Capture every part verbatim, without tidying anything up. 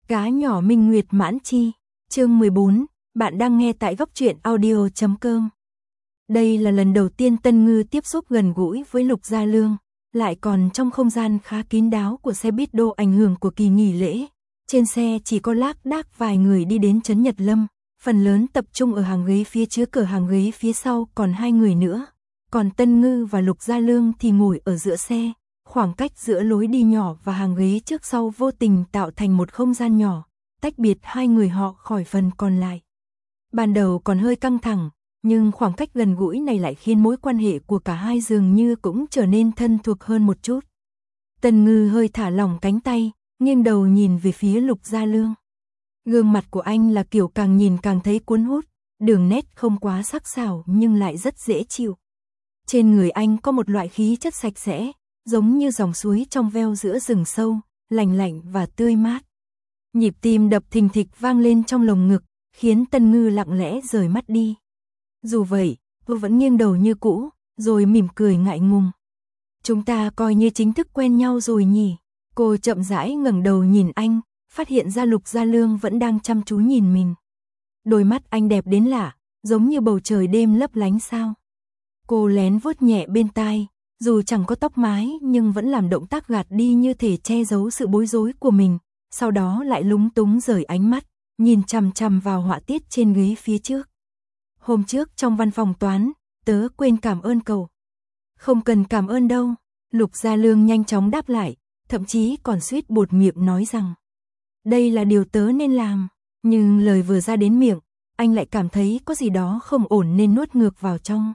Cá nhỏ minh nguyệt mãn chi, chương mười bốn, bạn đang nghe tại góc truyện audio chấm com. Đây là lần đầu tiên Tân Ngư tiếp xúc gần gũi với Lục Gia Lương, lại còn trong không gian khá kín đáo của xe buýt đô ảnh hưởng của kỳ nghỉ lễ. Trên xe chỉ có lác đác vài người đi đến trấn Nhật Lâm, phần lớn tập trung ở hàng ghế phía trước, cửa hàng ghế phía sau còn hai người nữa. Còn Tân Ngư và Lục Gia Lương thì ngồi ở giữa xe. Khoảng cách giữa lối đi nhỏ và hàng ghế trước sau vô tình tạo thành một không gian nhỏ, tách biệt hai người họ khỏi phần còn lại. Ban đầu còn hơi căng thẳng, nhưng khoảng cách gần gũi này lại khiến mối quan hệ của cả hai dường như cũng trở nên thân thuộc hơn một chút. Tân Ngư hơi thả lỏng cánh tay, nghiêng đầu nhìn về phía Lục Gia Lương. Gương mặt của anh là kiểu càng nhìn càng thấy cuốn hút, đường nét không quá sắc sảo nhưng lại rất dễ chịu. Trên người anh có một loại khí chất sạch sẽ, giống như dòng suối trong veo giữa rừng sâu, lành lạnh và tươi mát. Nhịp tim đập thình thịch vang lên trong lồng ngực, khiến Tân Ngư lặng lẽ rời mắt đi. Dù vậy, cô vẫn nghiêng đầu như cũ, rồi mỉm cười ngại ngùng. Chúng ta coi như chính thức quen nhau rồi nhỉ? Cô chậm rãi ngẩng đầu nhìn anh, phát hiện ra Lục Gia Lương vẫn đang chăm chú nhìn mình. Đôi mắt anh đẹp đến lạ, giống như bầu trời đêm lấp lánh sao. Cô lén vuốt nhẹ bên tai. Dù chẳng có tóc mái nhưng vẫn làm động tác gạt đi như thể che giấu sự bối rối của mình, sau đó lại lúng túng rời ánh mắt, nhìn chằm chằm vào họa tiết trên ghế phía trước. Hôm trước trong văn phòng toán, tớ quên cảm ơn cậu. Không cần cảm ơn đâu, Lục Gia Lương nhanh chóng đáp lại, thậm chí còn suýt buột miệng nói rằng đây là điều tớ nên làm, nhưng lời vừa ra đến miệng, anh lại cảm thấy có gì đó không ổn nên nuốt ngược vào trong.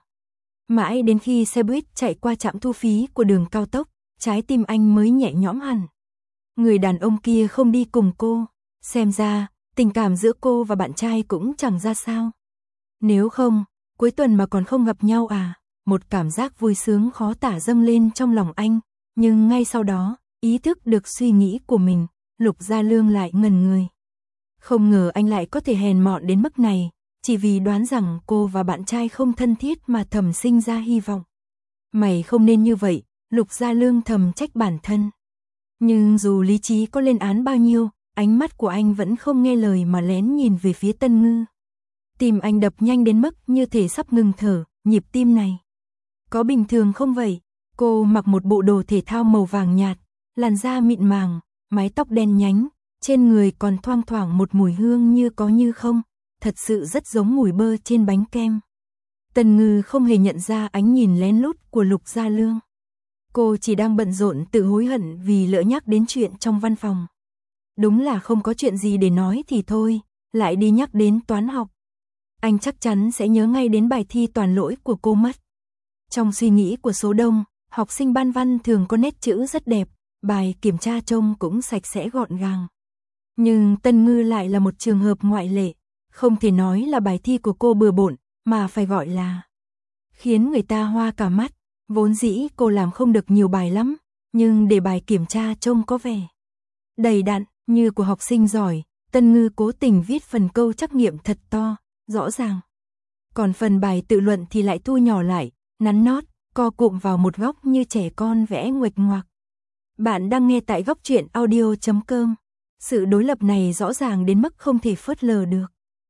Mãi đến khi xe buýt chạy qua trạm thu phí của đường cao tốc, trái tim anh mới nhẹ nhõm hẳn. Người đàn ông kia không đi cùng cô, xem ra, tình cảm giữa cô và bạn trai cũng chẳng ra sao. Nếu không, cuối tuần mà còn không gặp nhau à, một cảm giác vui sướng khó tả dâng lên trong lòng anh, nhưng ngay sau đó, ý thức được suy nghĩ của mình, Lục Gia Lương lại ngần người. Không ngờ anh lại có thể hèn mọn đến mức này. Chỉ vì đoán rằng cô và bạn trai không thân thiết mà thầm sinh ra hy vọng. Mày không nên như vậy, Lục Gia Lương thầm trách bản thân. Nhưng dù lý trí có lên án bao nhiêu, ánh mắt của anh vẫn không nghe lời mà lén nhìn về phía Tân Ngư. Tim anh đập nhanh đến mức như thể sắp ngừng thở, nhịp tim này. Có bình thường không vậy? Cô mặc một bộ đồ thể thao màu vàng nhạt, làn da mịn màng, mái tóc đen nhánh, trên người còn thoang thoảng một mùi hương như có như không. Thật sự rất giống mùi bơ trên bánh kem. Tân Ngư không hề nhận ra ánh nhìn lén lút của Lục Gia Lương. Cô chỉ đang bận rộn tự hối hận vì lỡ nhắc đến chuyện trong văn phòng. Đúng là không có chuyện gì để nói thì thôi, lại đi nhắc đến toán học. Anh chắc chắn sẽ nhớ ngay đến bài thi toàn lỗi của cô mất. Trong suy nghĩ của số đông, học sinh ban văn thường có nét chữ rất đẹp, bài kiểm tra trông cũng sạch sẽ gọn gàng. Nhưng Tân Ngư lại là một trường hợp ngoại lệ. Không thể nói là bài thi của cô bừa bộn, mà phải gọi là khiến người ta hoa cả mắt. Vốn dĩ cô làm không được nhiều bài lắm, nhưng để bài kiểm tra trông có vẻ đầy đặn như của học sinh giỏi, Tân Ngư cố tình viết phần câu trắc nghiệm thật to, rõ ràng. Còn phần bài tự luận thì lại thu nhỏ lại, nắn nót, co cụm vào một góc như trẻ con vẽ nguệch ngoạc. Bạn đang nghe tại góc truyện audio chấm com. Sự đối lập này rõ ràng đến mức không thể phớt lờ được.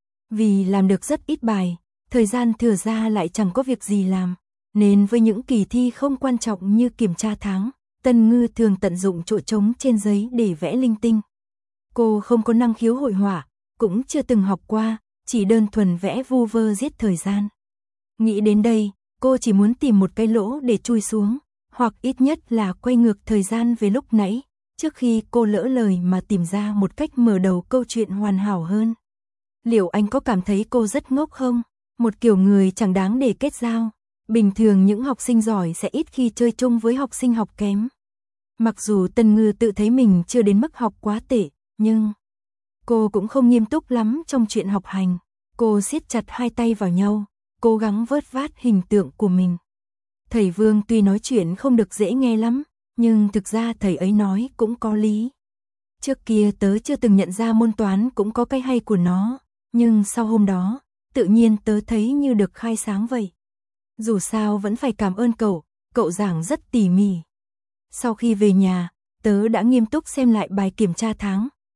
Vì làm được rất ít bài, thời gian thừa ra lại chẳng có việc gì làm, nên với những kỳ thi không quan trọng như kiểm tra tháng, Tân Ngư thường tận dụng chỗ trống trên giấy để vẽ linh tinh. Cô không có năng khiếu hội họa, cũng chưa từng học qua, chỉ đơn thuần vẽ vu vơ giết thời gian. Nghĩ đến đây, cô chỉ muốn tìm một cái lỗ để chui xuống, hoặc ít nhất là quay ngược thời gian về lúc nãy, trước khi cô lỡ lời mà tìm ra một cách mở đầu câu chuyện hoàn hảo hơn. Liệu anh có cảm thấy cô rất ngốc không? Một kiểu người chẳng đáng để kết giao. Bình thường những học sinh giỏi sẽ ít khi chơi chung với học sinh học kém. Mặc dù Tân Ngư tự thấy mình chưa đến mức học quá tệ, nhưng cô cũng không nghiêm túc lắm trong chuyện học hành. Cô siết chặt hai tay vào nhau, cố gắng vớt vát hình tượng của mình. Thầy Vương tuy nói chuyện không được dễ nghe lắm, nhưng thực ra thầy ấy nói cũng có lý. Trước kia tớ chưa từng nhận ra môn toán cũng có cái hay của nó. Nhưng sau hôm đó, tự nhiên tớ thấy như được khai sáng vậy. Dù sao vẫn phải cảm ơn cậu, cậu giảng rất tỉ mỉ. Sau khi về nhà, tớ đã nghiêm túc xem lại bài kiểm tra tháng,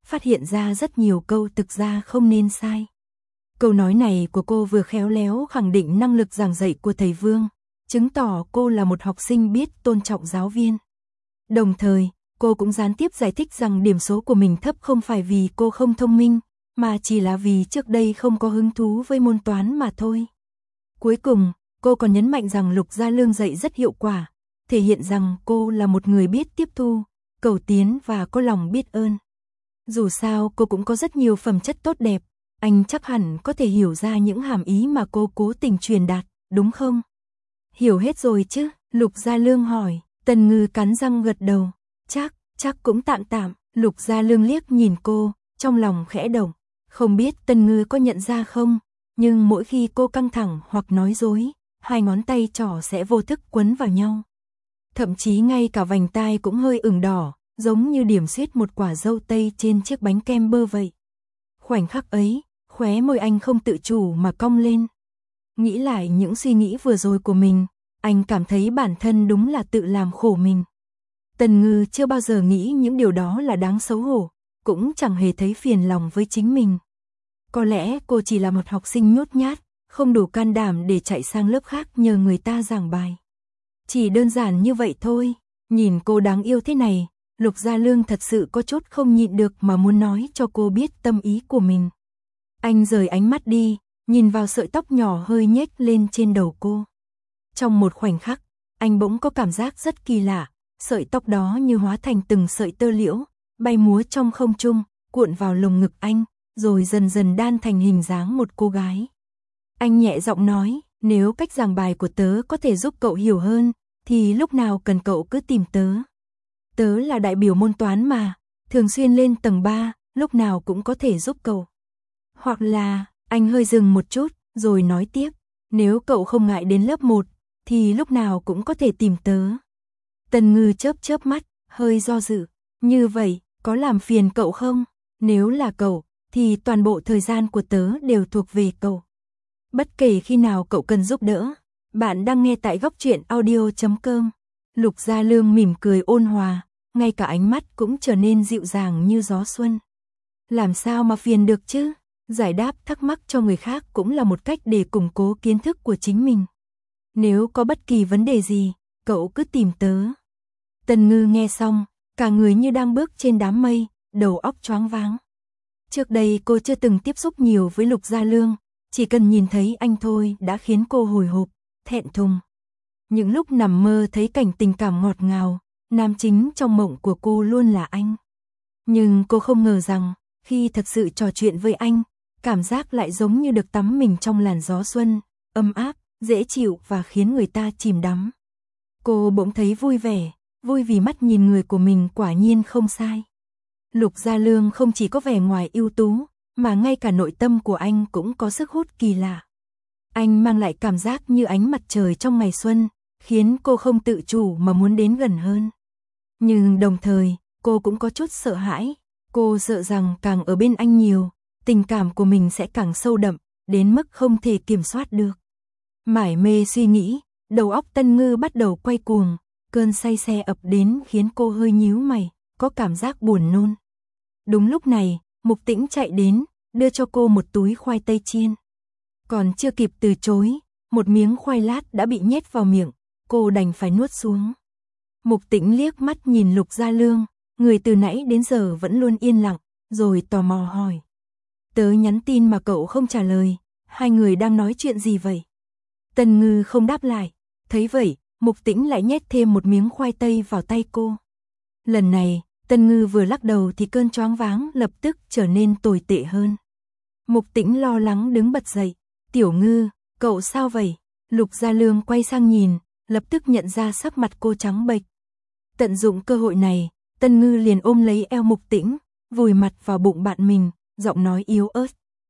phát hiện ra rất nhiều câu thực ra không nên sai. Câu nói này của cô vừa khéo léo khẳng định năng lực giảng dạy của thầy Vương, chứng tỏ cô là một học sinh biết tôn trọng giáo viên. Đồng thời, cô cũng gián tiếp giải thích rằng điểm số của mình thấp không phải vì cô không thông minh, mà chỉ là vì trước đây không có hứng thú với môn toán mà thôi. Cuối cùng, cô còn nhấn mạnh rằng Lục Gia Lương dạy rất hiệu quả, thể hiện rằng cô là một người biết tiếp thu, cầu tiến và có lòng biết ơn. Dù sao cô cũng có rất nhiều phẩm chất tốt đẹp, anh chắc hẳn có thể hiểu ra những hàm ý mà cô cố tình truyền đạt, đúng không? Hiểu hết rồi chứ? Lục Gia Lương hỏi. Tần Ngư cắn răng gật đầu. Chắc, chắc cũng tạm tạm. Lục Gia Lương liếc nhìn cô, trong lòng khẽ động. Không biết Tần Ngư có nhận ra không, nhưng mỗi khi cô căng thẳng hoặc nói dối, hai ngón tay trỏ sẽ vô thức quấn vào nhau. Thậm chí ngay cả vành tai cũng hơi ửng đỏ, giống như điểm xuyết một quả dâu tây trên chiếc bánh kem bơ vậy. Khoảnh khắc ấy, khóe môi anh không tự chủ mà cong lên. Nghĩ lại những suy nghĩ vừa rồi của mình, anh cảm thấy bản thân đúng là tự làm khổ mình. Tần Ngư chưa bao giờ nghĩ những điều đó là đáng xấu hổ, cũng chẳng hề thấy phiền lòng với chính mình. Có lẽ cô chỉ là một học sinh nhút nhát, không đủ can đảm để chạy sang lớp khác nhờ người ta giảng bài. Chỉ đơn giản như vậy thôi. Nhìn cô đáng yêu thế này, Lục Gia Lương thật sự có chút không nhịn được mà muốn nói cho cô biết tâm ý của mình. Anh rời ánh mắt đi, nhìn vào sợi tóc nhỏ hơi nhếch lên trên đầu cô. Trong một khoảnh khắc, anh bỗng có cảm giác rất kỳ lạ, sợi tóc đó như hóa thành từng sợi tơ liễu, bay múa trong không trung, cuộn vào lồng ngực anh, rồi dần dần đan thành hình dáng một cô gái. Anh nhẹ giọng nói, nếu cách giảng bài của tớ có thể giúp cậu hiểu hơn, thì lúc nào cần cậu cứ tìm tớ. Tớ là đại biểu môn toán mà, thường xuyên lên tầng ba, lúc nào cũng có thể giúp cậu. Hoặc là, anh hơi dừng một chút, rồi nói tiếp, nếu cậu không ngại đến lớp một, thì lúc nào cũng có thể tìm tớ. Tần Ngư chớp chớp mắt, hơi do dự, như vậy, có làm phiền cậu không? Nếu là cậu, thì toàn bộ thời gian của tớ đều thuộc về cậu. Bất kể khi nào cậu cần giúp đỡ. Bạn đang nghe tại góc truyện audio chấm com. Lục Gia Lương mỉm cười ôn hòa, ngay cả ánh mắt cũng trở nên dịu dàng như gió xuân. Làm sao mà phiền được chứ? Giải đáp thắc mắc cho người khác cũng là một cách để củng cố kiến thức của chính mình. Nếu có bất kỳ vấn đề gì, cậu cứ tìm tớ. Tần Ngư nghe xong, cả người như đang bước trên đám mây, đầu óc choáng váng. Trước đây cô chưa từng tiếp xúc nhiều với Lục Gia Lương, chỉ cần nhìn thấy anh thôi đã khiến cô hồi hộp, thẹn thùng. Những lúc nằm mơ thấy cảnh tình cảm ngọt ngào, nam chính trong mộng của cô luôn là anh. Nhưng cô không ngờ rằng, khi thật sự trò chuyện với anh, cảm giác lại giống như được tắm mình trong làn gió xuân, ấm áp, dễ chịu và khiến người ta chìm đắm. Cô bỗng thấy vui vẻ, vui vì mắt nhìn người của mình quả nhiên không sai. Lục Gia Lương không chỉ có vẻ ngoài ưu tú, mà ngay cả nội tâm của anh cũng có sức hút kỳ lạ. Anh mang lại cảm giác như ánh mặt trời trong ngày xuân, khiến cô không tự chủ mà muốn đến gần hơn. Nhưng đồng thời, cô cũng có chút sợ hãi. Cô sợ rằng càng ở bên anh nhiều, tình cảm của mình sẽ càng sâu đậm, đến mức không thể kiểm soát được. Mải mê suy nghĩ, đầu óc Tần Ngư bắt đầu quay cuồng, cơn say xe ập đến khiến cô hơi nhíu mày, có cảm giác buồn nôn. Đúng lúc này, Mục Tĩnh chạy đến, đưa cho cô một túi khoai tây chiên. Còn chưa kịp từ chối, một miếng khoai lát đã bị nhét vào miệng, cô đành phải nuốt xuống. Mục Tĩnh liếc mắt nhìn Lục Gia Lương, người từ nãy đến giờ vẫn luôn yên lặng, rồi tò mò hỏi. Tớ nhắn tin mà cậu không trả lời, hai người đang nói chuyện gì vậy? Tần Ngư không đáp lại, thấy vậy, Mục Tĩnh lại nhét thêm một miếng khoai tây vào tay cô. Lần này, Tần Ngư vừa lắc đầu thì cơn choáng váng lập tức trở nên tồi tệ hơn. Mục Tĩnh lo lắng đứng bật dậy, Tiểu Ngư, cậu sao vậy? Lục Gia Lương quay sang nhìn, lập tức nhận ra sắc mặt cô trắng bệch. Tận dụng cơ hội này, Tần Ngư liền ôm lấy eo Mục Tĩnh, vùi mặt vào bụng bạn mình, giọng nói yếu ớt.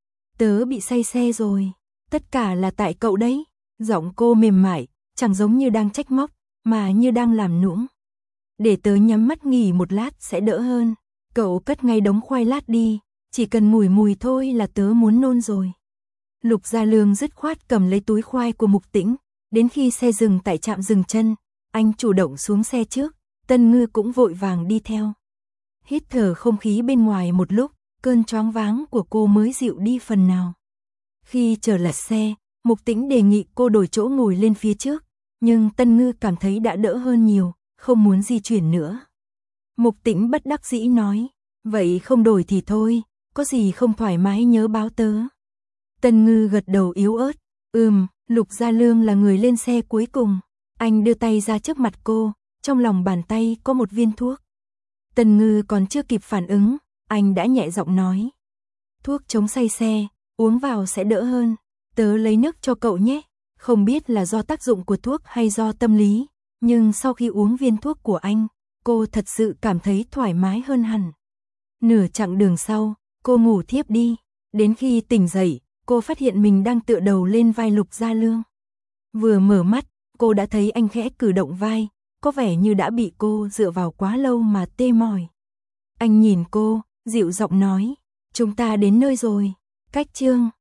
Tớ bị say xe rồi, tất cả là tại cậu đấy. Giọng cô mềm mại, chẳng giống như đang trách móc, mà như đang làm nũng. Để tớ nhắm mắt nghỉ một lát sẽ đỡ hơn. Cậu cất ngay đống khoai lát đi, chỉ cần mùi mùi thôi là tớ muốn nôn rồi. Lục Gia Lương dứt khoát cầm lấy túi khoai của Mục Tĩnh, đến khi xe dừng tại trạm dừng chân, anh chủ động xuống xe trước, Tần Ngư cũng vội vàng đi theo. Hít thở không khí bên ngoài một lúc, cơn choáng váng của cô mới dịu đi phần nào. Khi trở lại xe, Mục Tĩnh đề nghị cô đổi chỗ ngồi lên phía trước, nhưng Tân Ngư cảm thấy đã đỡ hơn nhiều, không muốn di chuyển nữa. Mục Tĩnh bất đắc dĩ nói, vậy không đổi thì thôi, có gì không thoải mái nhớ báo tớ. Tân Ngư gật đầu yếu ớt, ừm, Lục Gia Lương là người lên xe cuối cùng. Anh đưa tay ra trước mặt cô, trong lòng bàn tay có một viên thuốc. Tân Ngư còn chưa kịp phản ứng, anh đã nhẹ giọng nói. Thuốc chống say xe, uống vào sẽ đỡ hơn. Tớ lấy nước cho cậu nhé. Không biết là do tác dụng của thuốc hay do tâm lý, nhưng sau khi uống viên thuốc của anh, cô thật sự cảm thấy thoải mái hơn hẳn. Nửa chặng đường sau, cô ngủ thiếp đi. Đến khi tỉnh dậy, cô phát hiện mình đang tựa đầu lên vai Lục Gia Lương. Vừa mở mắt, cô đã thấy anh khẽ cử động vai, có vẻ như đã bị cô dựa vào quá lâu mà tê mỏi. Anh nhìn cô, dịu giọng nói, chúng ta đến nơi rồi. Cách chương